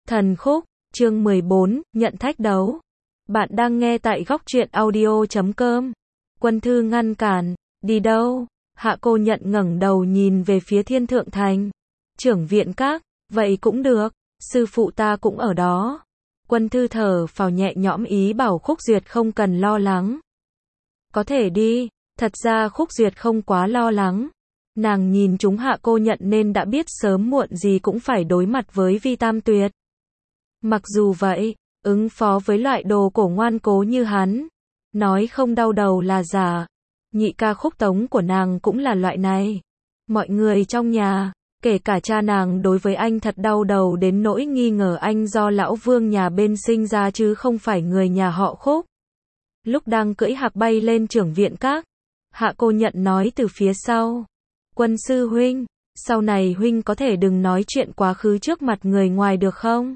Thần khúc, chương 14, nhận thách đấu. Bạn đang nghe tại góc truyện audio.com. Quân Thư ngăn cản, đi đâu? Hạ Cô Nhận ngẩng đầu nhìn về phía Thiên Thượng Thành. Trưởng viện các, vậy cũng được, sư phụ ta cũng ở đó. Quân Thư thở phào nhẹ nhõm ý bảo Khúc Duyệt không cần lo lắng. Có thể đi, thật ra Khúc Duyệt không quá lo lắng. Nàng nhìn chúng Hạ Cô Nhận nên đã biết sớm muộn gì cũng phải đối mặt với Vi Tam Tuyệt. Mặc dù vậy, ứng phó với loại đồ cổ ngoan cố như hắn, nói không đau đầu là giả. Nhị ca Khúc Tống của nàng cũng là loại này. Mọi người trong nhà, kể cả cha nàng đối với anh thật đau đầu đến nỗi nghi ngờ anh do lão vương nhà bên sinh ra chứ không phải người nhà họ Khúc. Lúc đang cưỡi hạc bay lên Trưởng viện các, Hạ Cô Nhận nói từ phía sau. Quân sư huynh, sau này huynh có thể đừng nói chuyện quá khứ trước mặt người ngoài được không?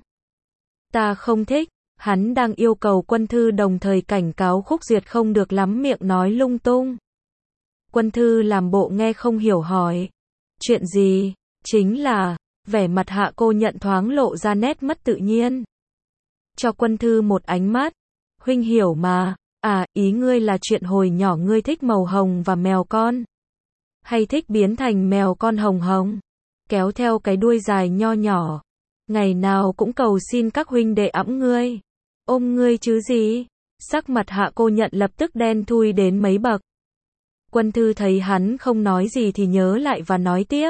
Ta không thích. Hắn đang yêu cầu Quân Thư đồng thời cảnh cáo Khúc Duyệt không được lắm miệng nói lung tung. Quân Thư làm bộ nghe không hiểu hỏi. Chuyện gì? Chính là, vẻ mặt Hạ Cô Nhận thoáng lộ ra nét mất tự nhiên. Cho Quân Thư một ánh mắt. Huynh hiểu mà, ý ngươi là chuyện hồi nhỏ ngươi thích màu hồng và mèo con. Hay thích biến thành mèo con hồng hồng, kéo theo cái đuôi dài nho nhỏ. Ngày nào cũng cầu xin các huynh đệ ẵm ngươi, ôm ngươi chứ gì. Sắc mặt Hạ Cô Nhận lập tức đen thui đến mấy bậc. Quân Thư thấy hắn không nói gì thì nhớ lại và nói tiếp.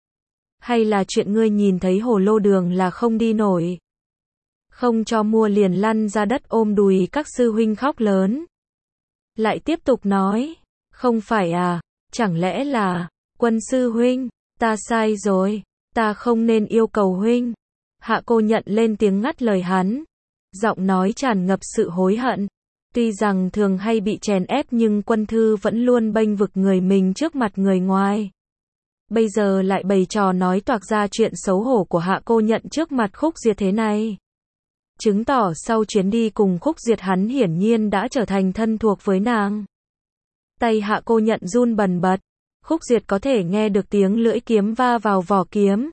Hay là chuyện ngươi nhìn thấy hồ lô đường là không đi nổi, không cho mua liền lăn ra đất ôm đùi các sư huynh khóc lớn. Lại tiếp tục nói, không phải chẳng lẽ là, Quân sư huynh, ta sai rồi, ta không nên yêu cầu huynh. Hạ Cô Nhận lên tiếng ngắt lời hắn, giọng nói tràn ngập sự hối hận. Tuy rằng thường hay bị chèn ép nhưng Quân Thư vẫn luôn bênh vực người mình trước mặt người ngoài. Bây giờ lại bày trò nói toạc ra chuyện xấu hổ của Hạ Cô Nhận trước mặt Khúc Duyệt thế này. Chứng tỏ sau chuyến đi cùng Khúc Duyệt hắn hiển nhiên đã trở thành thân thuộc với nàng. Tay Hạ Cô Nhận run bần bật. Khúc Duyệt có thể nghe được tiếng lưỡi kiếm va vào vỏ kiếm.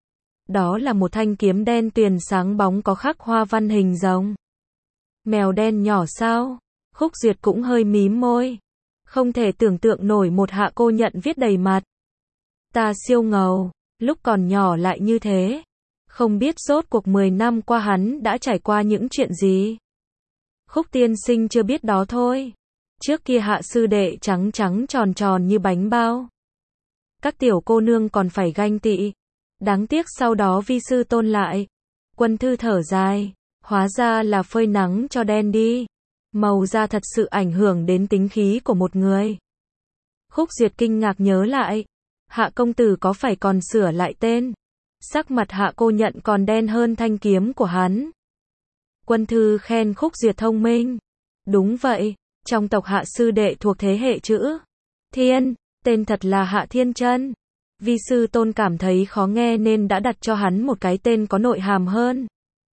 Đó là một thanh kiếm đen tuyền sáng bóng có khắc hoa văn hình rồng. Mèo đen nhỏ sao? Khúc Duyệt cũng hơi mím môi. Không thể tưởng tượng nổi một Hạ Cô Nhận viết đầy mặt. Ta siêu ngầu, lúc còn nhỏ lại như thế. Không biết rốt cuộc 10 năm qua hắn đã trải qua những chuyện gì. Khúc tiên sinh chưa biết đó thôi. Trước kia Hạ sư đệ trắng trắng tròn tròn như bánh bao. Các tiểu cô nương còn phải ganh tị. Đáng tiếc sau đó vi sư tôn lại. Quân Thư thở dài. Hóa ra là phơi nắng cho đen đi. Màu da thật sự ảnh hưởng đến tính khí của một người. Khúc Duyệt kinh ngạc nhớ lại. Hạ công tử có phải còn sửa lại tên? Sắc mặt Hạ Cô Nhận còn đen hơn thanh kiếm của hắn. Quân Thư khen Khúc Duyệt thông minh. Đúng vậy, trong tộc Hạ sư đệ thuộc thế hệ chữ Thiên, tên thật là Hạ Thiên Chân. Vi sư tôn cảm thấy khó nghe nên đã đặt cho hắn một cái tên có nội hàm hơn.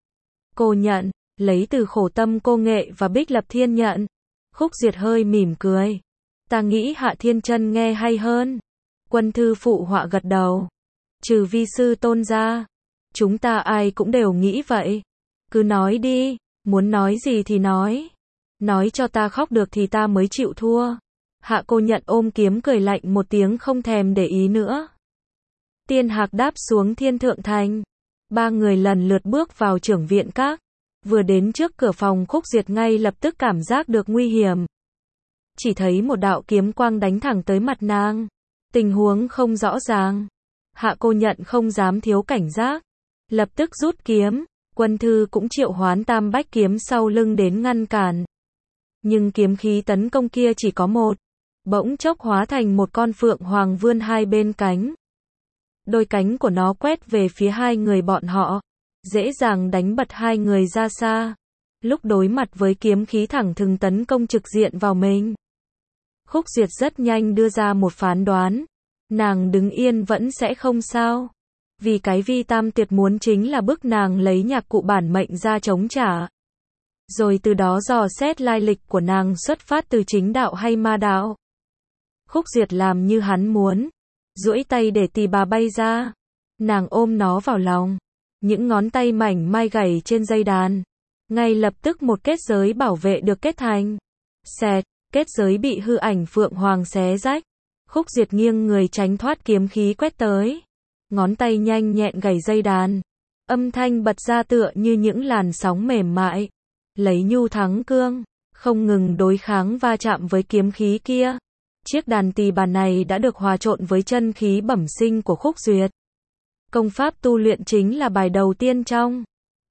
Cô Nhận, lấy từ khổ tâm cô nghệ và bích lập thiên nhận. Khúc Duyệt hơi mỉm cười. Ta nghĩ Hạ Thiên Chân nghe hay hơn. Quân Thư phụ họa gật đầu. Trừ vi sư tôn ra, chúng ta ai cũng đều nghĩ vậy. Cứ nói đi, muốn nói gì thì nói. Nói cho ta khóc được thì ta mới chịu thua. Hạ Cô Nhận ôm kiếm cười lạnh một tiếng không thèm để ý nữa. Tiên hạc đáp xuống Thiên Thượng Thành. Ba người lần lượt bước vào Trưởng viện các. Vừa đến trước cửa phòng Khúc Duyệt ngay lập tức cảm giác được nguy hiểm. Chỉ thấy một đạo kiếm quang đánh thẳng tới mặt nàng. Tình huống không rõ ràng. Hạ Cô Nhận không dám thiếu cảnh giác. Lập tức rút kiếm. Quân Thư cũng triệu hoán tam bách kiếm sau lưng đến ngăn cản. Nhưng kiếm khí tấn công kia chỉ có một. Bỗng chốc hóa thành một con phượng hoàng vươn hai bên cánh. Đôi cánh của nó quét về phía hai người bọn họ. Dễ dàng đánh bật hai người ra xa. Lúc đối mặt với kiếm khí thẳng thừng tấn công trực diện vào mình. Khúc Duyệt rất nhanh đưa ra một phán đoán. Nàng đứng yên vẫn sẽ không sao. Vì cái Vi Tam Tuyệt muốn chính là bức nàng lấy nhạc cụ bản mệnh ra chống trả. Rồi từ đó dò xét lai lịch của nàng xuất phát từ chính đạo hay ma đạo. Khúc Duyệt làm như hắn muốn. Duỗi tay để tì bà bay ra. Nàng ôm nó vào lòng. những ngón tay mảnh mai gảy trên dây đàn. Ngay lập tức một kết giới bảo vệ được kết thành. Xẹt, kết giới bị hư ảnh phượng hoàng xé rách. Khúc Duyệt nghiêng người tránh thoát kiếm khí quét tới. Ngón tay nhanh nhẹn gảy dây đàn. Âm thanh bật ra tựa như những làn sóng mềm mại. Lấy nhu thắng cương, không ngừng đối kháng va chạm với kiếm khí kia. Chiếc đàn tỳ bà này đã được hòa trộn với chân khí bẩm sinh của Khúc Duyệt. Công pháp tu luyện chính là bài đầu tiên trong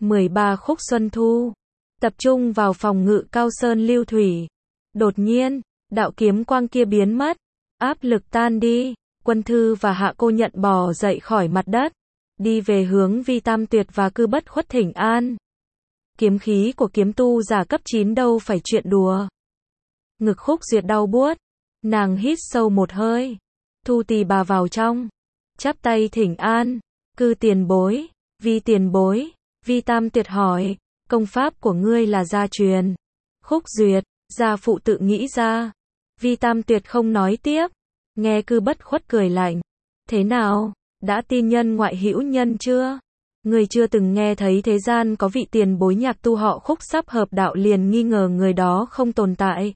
13 khúc Xuân Thu. Tập trung vào phòng ngự cao sơn lưu thủy. Đột nhiên, đạo kiếm quang kia biến mất. Áp lực tan đi. Quân Thư và Hạ Cô Nhận bò dậy khỏi mặt đất. Đi về hướng Vi Tam Tuyệt và Cư Bất Khuất thỉnh an. Kiếm khí của kiếm tu giả cấp 9 đâu phải chuyện đùa. Ngực Khúc Duyệt đau buốt. Nàng hít sâu một hơi. Thu tỳ bà vào trong. Chắp tay thỉnh an. Cư tiền bối. Vi tiền bối. Vi Tam Tuyệt hỏi. Công pháp của ngươi là gia truyền. Khúc Duyệt. Gia phụ tự nghĩ ra. Vi Tam Tuyệt không nói tiếp. Nghe Cư Bất Khuất cười lạnh. Thế nào? Đã tin nhân ngoại hữu nhân chưa? Người chưa từng nghe thấy thế gian có vị tiền bối nhạc tu họ Khúc sắp hợp đạo liền nghi ngờ người đó không tồn tại.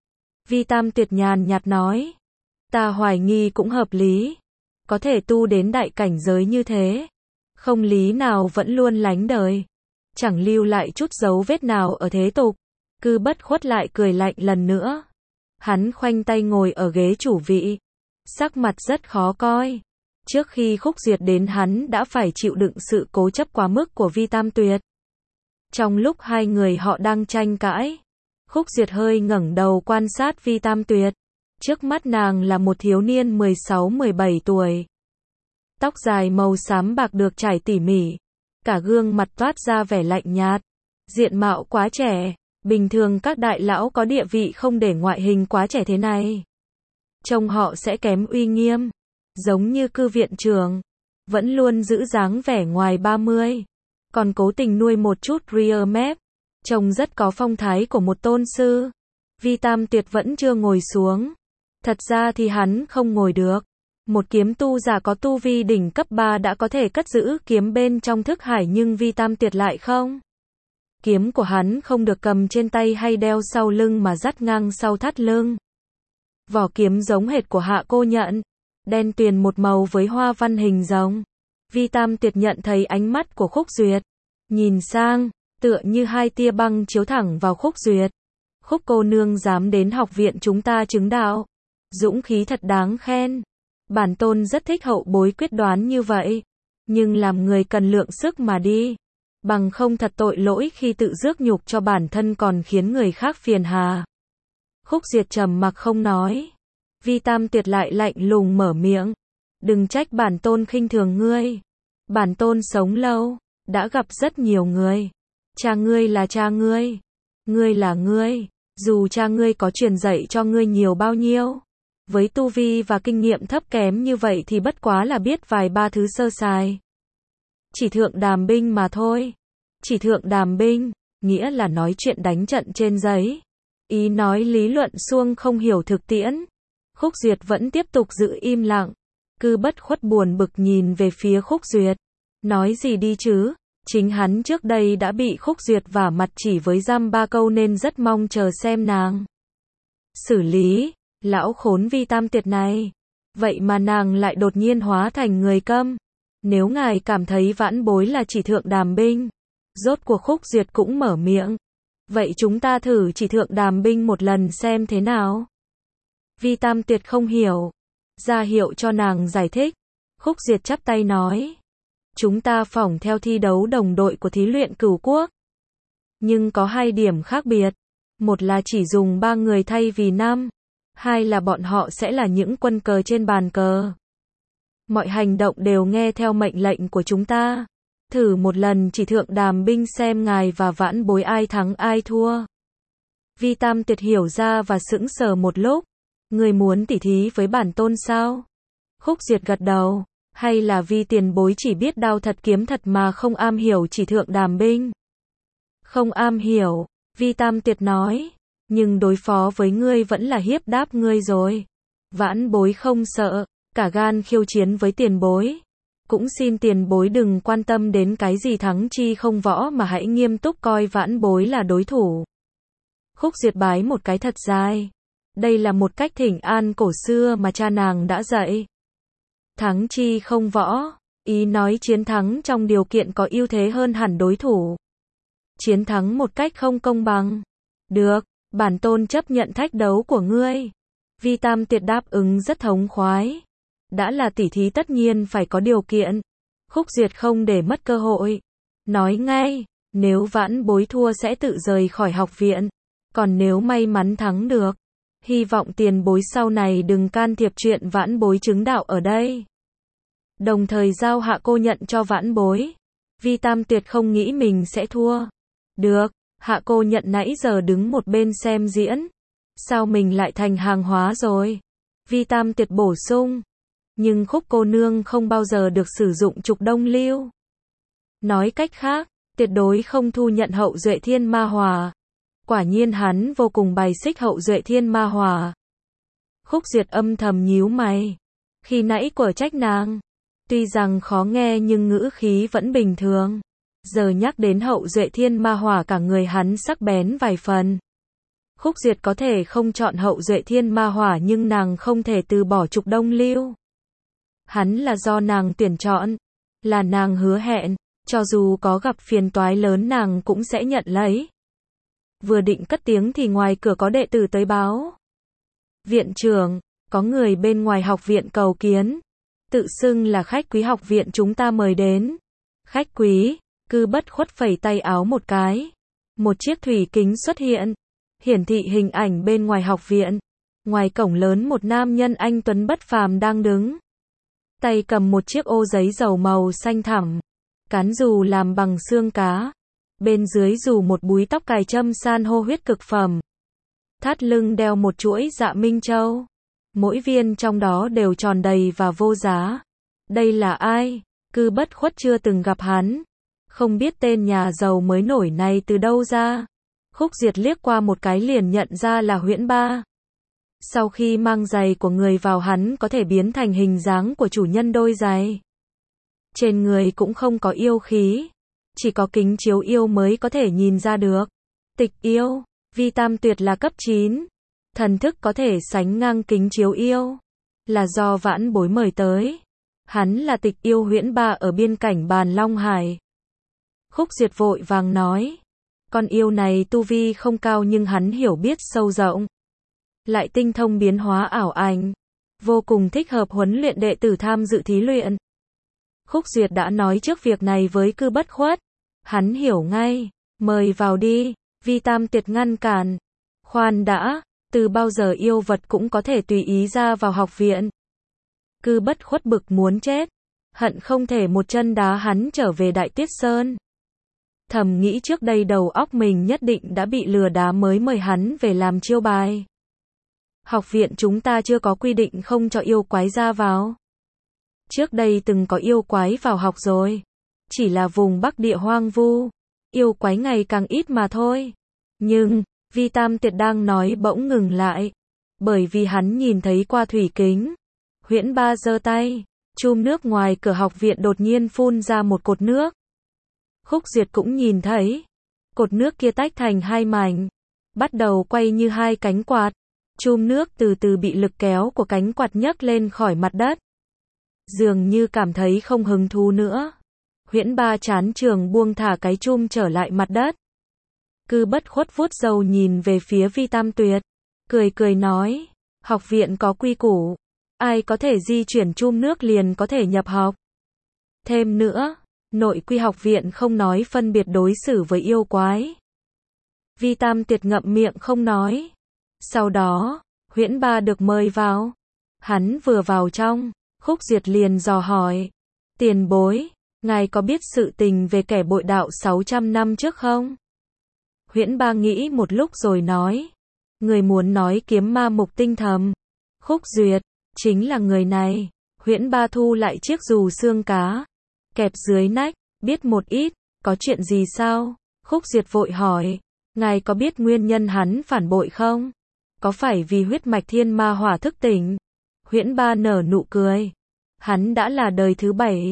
Vi Tam Tuyệt nhàn nhạt nói. Ta hoài nghi cũng hợp lý. Có thể tu đến đại cảnh giới như thế. Không lý nào vẫn luôn lánh đời. Chẳng lưu lại chút dấu vết nào ở thế tục. Cư Bất Khuất lại cười lạnh lần nữa. Hắn khoanh tay ngồi ở ghế chủ vị. Sắc mặt rất khó coi. Trước khi Khúc Duyệt đến hắn đã phải chịu đựng sự cố chấp quá mức của Vi Tam Tuyệt. Trong lúc hai người họ đang tranh cãi, Khúc Duyệt hơi ngẩng đầu quan sát Vi Tam Tuyệt. Trước mắt nàng là một thiếu niên 16-17 tuổi. Tóc dài màu xám bạc được trải tỉ mỉ. Cả gương mặt toát ra vẻ lạnh nhạt. Diện mạo quá trẻ. Bình thường các đại lão có địa vị không để ngoại hình quá trẻ thế này. Trông họ sẽ kém uy nghiêm. Giống như Cư viện trưởng. Vẫn luôn giữ dáng vẻ ngoài 30. Còn cố tình nuôi một chút rear mép. Trông rất có phong thái của một tôn sư. Vi Tam Tuyệt vẫn chưa ngồi xuống. Thật ra thì hắn không ngồi được. Một kiếm tu giả có tu vi đỉnh cấp 3 đã có thể cất giữ kiếm bên trong thức hải nhưng Vi Tam Tuyệt lại không. Kiếm của hắn không được cầm trên tay hay đeo sau lưng mà dắt ngang sau thắt lưng. Vỏ kiếm giống hệt của Hạ Cô Nhận. Đen tuyền một màu với hoa văn hình rồng. Vi Tam Tuyệt nhận thấy ánh mắt của Khúc Duyệt. Nhìn sang, tựa như hai tia băng chiếu thẳng vào Khúc Duyệt. Khúc cô nương dám đến học viện chúng ta chứng đạo. Dũng khí thật đáng khen. Bản tôn rất thích hậu bối quyết đoán như vậy. Nhưng làm người cần lượng sức mà đi. Bằng không thật tội lỗi khi tự rước nhục cho bản thân còn khiến người khác phiền hà. Khúc Duyệt trầm mặc không nói. Vi Tam Tuyệt lại lạnh lùng mở miệng. Đừng trách bản tôn khinh thường ngươi. Bản tôn sống lâu, đã gặp rất nhiều người. Cha ngươi là cha ngươi. Ngươi là ngươi. Dù cha ngươi có truyền dạy cho ngươi nhiều bao nhiêu. Với tu vi và kinh nghiệm thấp kém như vậy thì bất quá là biết vài ba thứ sơ sài. Chỉ thượng đàm binh mà thôi. Chỉ thượng đàm binh, nghĩa là nói chuyện đánh trận trên giấy. Ý nói lý luận suông không hiểu thực tiễn. Khúc Duyệt vẫn tiếp tục giữ im lặng. Cư Bất Khuất buồn bực nhìn về phía Khúc Duyệt. Nói gì đi chứ? Chính hắn trước đây đã bị Khúc Duyệt vả mặt chỉ với dăm ba câu nên rất mong chờ xem nàng xử lý. Lão khốn Vi Tam Tuyệt này. Vậy mà nàng lại đột nhiên hóa thành người câm. Nếu ngài cảm thấy vãn bối là chỉ thượng đàm binh. Rốt cuộc Khúc Duyệt cũng mở miệng. Vậy chúng ta thử chỉ thượng đàm binh một lần xem thế nào. Vi Tam Tuyệt không hiểu. Ra hiệu cho nàng giải thích. Khúc Duyệt chắp tay nói. Chúng ta phỏng theo thi đấu đồng đội của thí luyện Cửu Quốc. Nhưng có hai điểm khác biệt. Một là chỉ dùng 3 người thay vì 5. Hai là bọn họ sẽ là những quân cờ trên bàn cờ. Mọi hành động đều nghe theo mệnh lệnh của chúng ta. Thử một lần chỉ thượng đàm binh xem ngài và vãn bối ai thắng ai thua. Vi Tam Tuyệt hiểu ra và sững sờ một lúc. Người muốn tỉ thí với bản tôn sao? Khúc Duyệt gật đầu. Hay là Vi tiền bối chỉ biết đao thật kiếm thật mà không am hiểu chỉ thượng đàm binh? Không am hiểu, Vi Tam Tuyệt nói. Nhưng đối phó với ngươi vẫn là hiếp đáp ngươi rồi. Vãn bối không sợ, cả gan khiêu chiến với tiền bối. Cũng xin tiền bối đừng quan tâm đến cái gì thắng chi không võ mà hãy nghiêm túc coi vãn bối là đối thủ. Khúc Duyệt bái một cái thật dài. Đây là một cách thỉnh an cổ xưa mà cha nàng đã dạy. Thắng chi không võ, ý nói chiến thắng trong điều kiện có ưu thế hơn hẳn đối thủ. Chiến thắng một cách không công bằng. Được, bản tôn chấp nhận thách đấu của ngươi. Vi Tam Tuyệt đáp ứng rất thống khoái. Đã là tỉ thí tất nhiên phải có điều kiện. Khúc Duyệt không để mất cơ hội. Nói ngay, nếu vãn bối thua sẽ tự rời khỏi học viện. Còn nếu may mắn thắng được, hy vọng tiền bối sau này đừng can thiệp chuyện vãn bối chứng đạo ở đây. Đồng thời giao Hạ cô nhận cho vãn bối. Vi Tam Tuyệt không nghĩ mình sẽ thua. Được, Hạ cô nhận nãy giờ đứng một bên xem diễn. Sao mình lại thành hàng hóa rồi? Vi Tam Tuyệt bổ sung. Nhưng Khúc cô nương không bao giờ được sử dụng trục đông lưu. Nói cách khác, tuyệt đối không thu nhận hậu duệ thiên ma hỏa. Quả nhiên hắn vô cùng bài xích hậu duệ thiên ma hỏa. Khúc Duyệt âm thầm nhíu mày. Khi nãy quở trách nàng. Tuy rằng khó nghe nhưng ngữ khí vẫn bình thường. Giờ nhắc đến hậu duệ thiên ma hỏa cả người hắn sắc bén vài phần. Khúc Duyệt có thể không chọn hậu duệ thiên ma hỏa nhưng nàng không thể từ bỏ trục đông lưu. Hắn là do nàng tuyển chọn. Là nàng hứa hẹn, cho dù có gặp phiền toái lớn nàng cũng sẽ nhận lấy. Vừa định cất tiếng thì ngoài cửa có đệ tử tới báo. Viện trưởng, có người bên ngoài học viện cầu kiến. Tự xưng là khách quý học viện chúng ta mời đến. Khách quý, Cư Bất Khuất phẩy tay áo một cái. Một chiếc thủy kính xuất hiện. Hiển thị hình ảnh bên ngoài học viện. Ngoài cổng lớn một nam nhân anh tuấn bất phàm đang đứng. Tay cầm một chiếc ô giấy dầu màu xanh thẳm. Cán dù làm bằng xương cá. Bên dưới dù một búi tóc cài châm san hô huyết cực phẩm. Thắt lưng đeo một chuỗi dạ minh châu. Mỗi viên trong đó đều tròn đầy và vô giá. Đây là ai? Cư Bất Khuất chưa từng gặp hắn. Không biết tên nhà giàu mới nổi này từ đâu ra. Khúc Duyệt liếc qua một cái liền nhận ra là Huyễn Ba. Sau khi mang giày của người vào hắn có thể biến thành hình dáng của chủ nhân đôi giày. Trên người cũng không có yêu khí. Chỉ có kính chiếu yêu mới có thể nhìn ra được. Tịch yêu, Vi Tam Tuyệt là cấp 9. Thần thức có thể sánh ngang kính chiếu yêu. Là do vãn bối mời tới. Hắn là tịch yêu Huyễn Ba ở biên cảnh Bàn Long Hải. Khúc Duyệt vội vàng nói. Con yêu này tu vi không cao nhưng hắn hiểu biết sâu rộng. Lại tinh thông biến hóa ảo ảnh. Vô cùng thích hợp huấn luyện đệ tử tham dự thí luyện. Khúc Duyệt đã nói trước việc này với Cư Bất Khuất. Hắn hiểu ngay. Mời vào đi. Vi Tam Tuyệt ngăn cản. Khoan đã. Từ bao giờ yêu vật cũng có thể tùy ý ra vào học viện. Cư Bất Khuất bực muốn chết. Hận không thể một chân đá hắn trở về Đại Tuyết Sơn. Thầm nghĩ trước đây đầu óc mình nhất định đã bị lừa đá mới mời hắn về làm chiêu bài. Học viện chúng ta chưa có quy định không cho yêu quái ra vào. Trước đây từng có yêu quái vào học rồi. Chỉ là vùng Bắc địa hoang vu. Yêu quái ngày càng ít mà thôi. Nhưng, Vi Tam Tuyệt đang nói bỗng ngừng lại. Bởi vì hắn nhìn thấy qua thủy kính. Huyễn Ba giơ tay. Chum nước ngoài cửa học viện đột nhiên phun ra một cột nước. Khúc Duyệt cũng nhìn thấy. Cột nước kia tách thành hai mảnh. Bắt đầu quay như hai cánh quạt. Chum nước từ từ bị lực kéo của cánh quạt nhấc lên khỏi mặt đất. Dường như cảm thấy không hứng thú nữa. Huyễn Ba chán trường buông thả cái chum trở lại mặt đất. Cư Bất Khuất vuốt râu nhìn về phía Vi Tam Tuyệt. Cười cười nói. Học viện có quy củ. Ai có thể di chuyển chum nước liền có thể nhập học. Thêm nữa, nội quy học viện không nói phân biệt đối xử với yêu quái. Vi Tam Tuyệt ngậm miệng không nói. Sau đó, Huyễn Ba được mời vào. Hắn vừa vào trong, Khúc Duyệt liền dò hỏi. Tiền bối, ngài có biết sự tình về kẻ bội đạo 600 năm trước không? Huyễn Ba nghĩ một lúc rồi nói. Người muốn nói kiếm ma Mục Tinh Thầm. Khúc Duyệt, chính là người này. Huyễn Ba thu lại chiếc dù xương cá. Kẹp dưới nách, biết một ít, có chuyện gì sao? Khúc Duyệt vội hỏi. Ngài có biết nguyên nhân hắn phản bội không? Có phải vì huyết mạch thiên ma hỏa thức tỉnh? Huyễn Ba nở nụ cười. Hắn đã là đời thứ 7.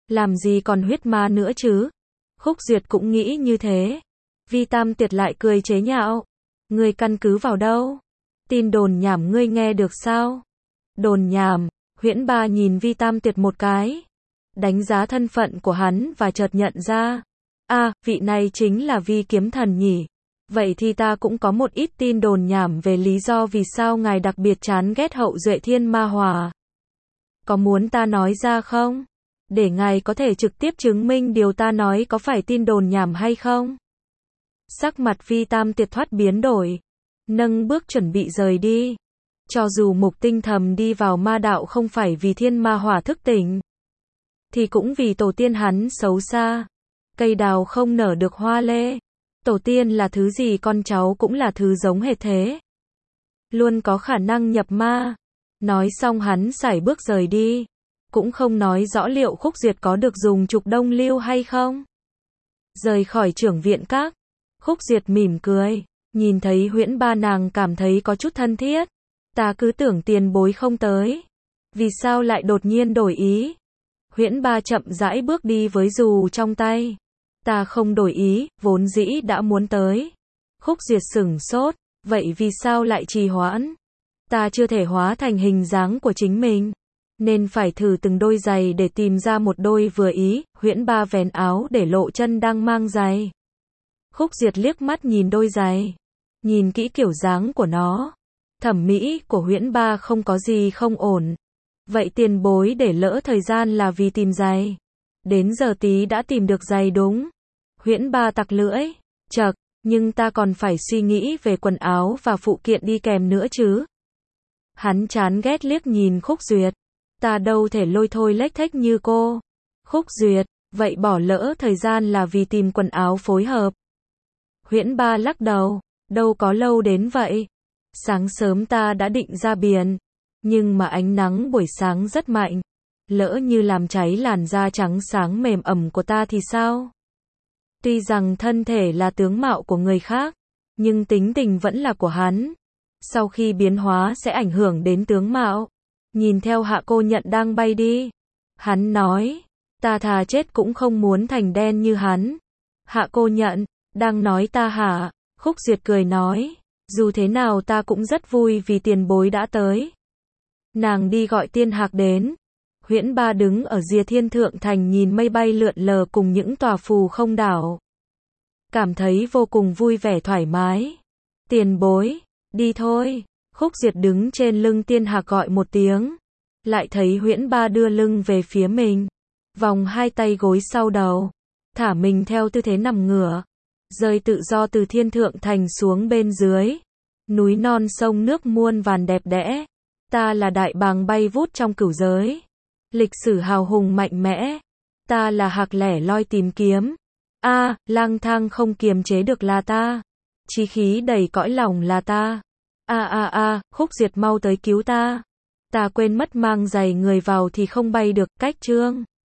Làm gì còn huyết ma nữa chứ? Khúc Duyệt cũng nghĩ như thế. Vi Tam Tiệt lại cười chế nhạo. Ngươi căn cứ vào đâu? Tin đồn nhảm ngươi nghe được sao? Đồn nhảm. Huyễn Ba nhìn Vi Tam Tiệt một cái. Đánh giá thân phận của hắn và chợt nhận ra. Vị này chính là Vi Kiếm Thần nhỉ? Vậy thì ta cũng có một ít tin đồn nhảm về lý do vì sao ngài đặc biệt chán ghét Hậu Duệ Thiên Ma Hỏa. Có muốn ta nói ra không? Để ngài có thể trực tiếp chứng minh điều ta nói có phải tin đồn nhảm hay không? Sắc mặt Vi Tam Tiệt thoát biến đổi. Nâng bước chuẩn bị rời đi. Cho dù Mục Tinh Thầm đi vào ma đạo không phải vì thiên ma hỏa thức tỉnh, thì cũng vì tổ tiên hắn xấu xa. Cây đào không nở được hoa lê. Tổ tiên là thứ gì con cháu cũng là thứ giống hệt thế. Luôn có khả năng nhập ma. Nói xong hắn sải bước rời đi. Cũng không nói rõ liệu Khúc Duyệt có được dùng trục đông lưu hay không. Rời khỏi Trưởng Viện Các. Khúc Duyệt mỉm cười. Nhìn thấy Huyễn Ba nàng cảm thấy có chút thân thiết. Ta cứ tưởng tiền bối không tới. Vì sao lại đột nhiên đổi ý? Huyễn Ba chậm rãi bước đi với dù trong tay. Ta không đổi ý, vốn dĩ đã muốn tới. Khúc Duyệt sửng sốt. Vậy vì sao lại trì hoãn? Ta chưa thể hóa thành hình dáng của chính mình, nên phải thử từng đôi giày để tìm ra một đôi vừa ý. Huyễn Ba vén áo để lộ chân đang mang giày. Khúc Duyệt liếc mắt nhìn đôi giày. Nhìn kỹ kiểu dáng của nó. Thẩm mỹ của Huyễn Ba không có gì không ổn. Vậy tiền bối để lỡ thời gian là vì tìm giày. Đến giờ tí đã tìm được giày đúng. Huyễn Ba tặc lưỡi. Chậc, nhưng ta còn phải suy nghĩ về quần áo và phụ kiện đi kèm nữa chứ. Hắn chán ghét liếc nhìn Khúc Duyệt. Ta đâu thể lôi thôi lếch thếch như cô. Khúc Duyệt, vậy bỏ lỡ thời gian là vì tìm quần áo phối hợp. Huyễn Ba lắc đầu. Đâu có lâu đến vậy. Sáng sớm ta đã định ra biển. Nhưng mà ánh nắng buổi sáng rất mạnh. Lỡ như làm cháy làn da trắng sáng mềm ẩm của ta thì sao? Tuy rằng thân thể là tướng mạo của người khác, nhưng tính tình vẫn là của hắn. Sau khi biến hóa sẽ ảnh hưởng đến tướng mạo. Nhìn theo Hạ Cô Nhận đang bay đi. Hắn nói, ta thà chết cũng không muốn thành đen như hắn. Hạ Cô Nhận, đang nói ta hả? Khúc Duyệt cười nói, dù thế nào ta cũng rất vui vì tiền bối đã tới. Nàng đi gọi Tiên Hạc đến. Huyễn Ba đứng ở rìa Thiên Thượng Thành nhìn mây bay lượn lờ cùng những tòa phù không đảo. Cảm thấy vô cùng vui vẻ thoải mái. Tiền bối, đi thôi. Khúc Duyệt đứng trên lưng Tiên Hạc gọi một tiếng. Lại thấy Huyễn Ba đưa lưng về phía mình. Vòng hai tay gối sau đầu. Thả mình theo tư thế nằm ngửa. Rơi tự do từ Thiên Thượng Thành xuống bên dưới. Núi non sông nước muôn vàn đẹp đẽ. Ta là đại bàng bay vút trong cửu giới. Lịch sử hào hùng mạnh mẽ. Ta là hạc lẻ loi tìm kiếm. Lang thang không kiềm chế được là ta. Chí khí đầy cõi lòng là ta. Khúc Duyệt mau tới cứu ta. Ta quên mất mang giày người vào thì không bay được. Cách chương